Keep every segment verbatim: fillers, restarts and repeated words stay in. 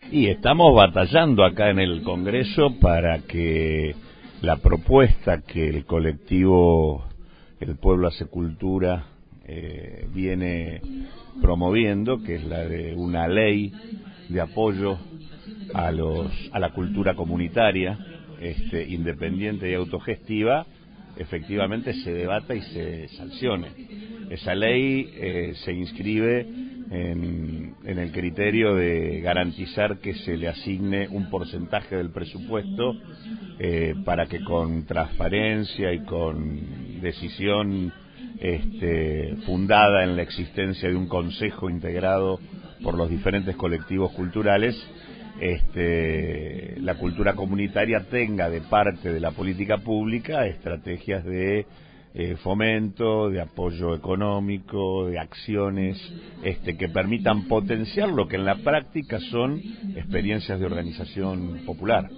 Y estamos batallando acá en el Congreso para que la propuesta que el colectivo El Pueblo Hace Cultura eh, viene promoviendo, que es la de una ley de apoyo a los a la cultura comunitaria, este, independiente y autogestiva, efectivamente se debata y se sancione. Esa ley eh, se inscribe en, en el criterio de garantizar que se le asigne un porcentaje del presupuesto eh, para que con transparencia y con decisión este, fundada en la existencia de un consejo integrado por los diferentes colectivos culturales, Este, la cultura comunitaria tenga de parte de la política pública estrategias de eh, fomento, de apoyo económico, de acciones este, que permitan potenciar lo que en la práctica son experiencias de organización popular.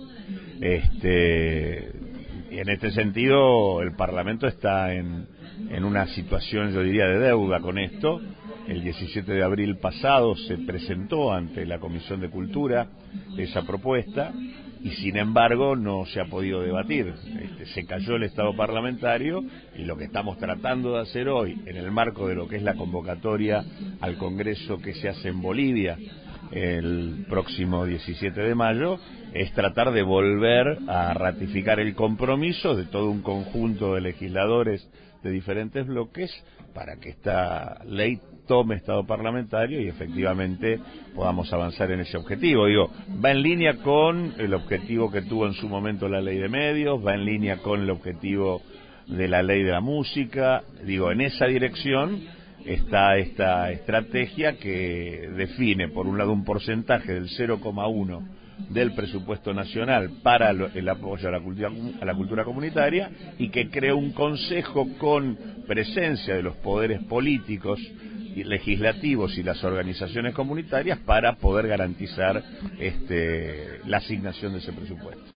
Este, y en este sentido el Parlamento está en, en una situación, yo diría, de deuda con esto. El diecisiete de abril pasado se presentó ante la Comisión de Cultura esa propuesta y sin embargo no se ha podido debatir. Este, se cayó el estado parlamentario y lo que estamos tratando de hacer hoy, en el marco de lo que es la convocatoria al Congreso que se hace en Bolivia el próximo diecisiete de mayo, es tratar de volver a ratificar el compromiso de todo un conjunto de legisladores de diferentes bloques para que esta ley tome estado parlamentario y efectivamente podamos avanzar en ese objetivo. Digo, va en línea con el objetivo que tuvo en su momento la ley de medios, va en línea con el objetivo de la ley de la música. Digo, en esa dirección está esta estrategia que define, por un lado, un porcentaje del cero coma uno del presupuesto nacional para el apoyo a la cultura, a la cultura comunitaria, y que crea un consejo con presencia de los poderes políticos y legislativos y las organizaciones comunitarias para poder garantizar este, la asignación de ese presupuesto.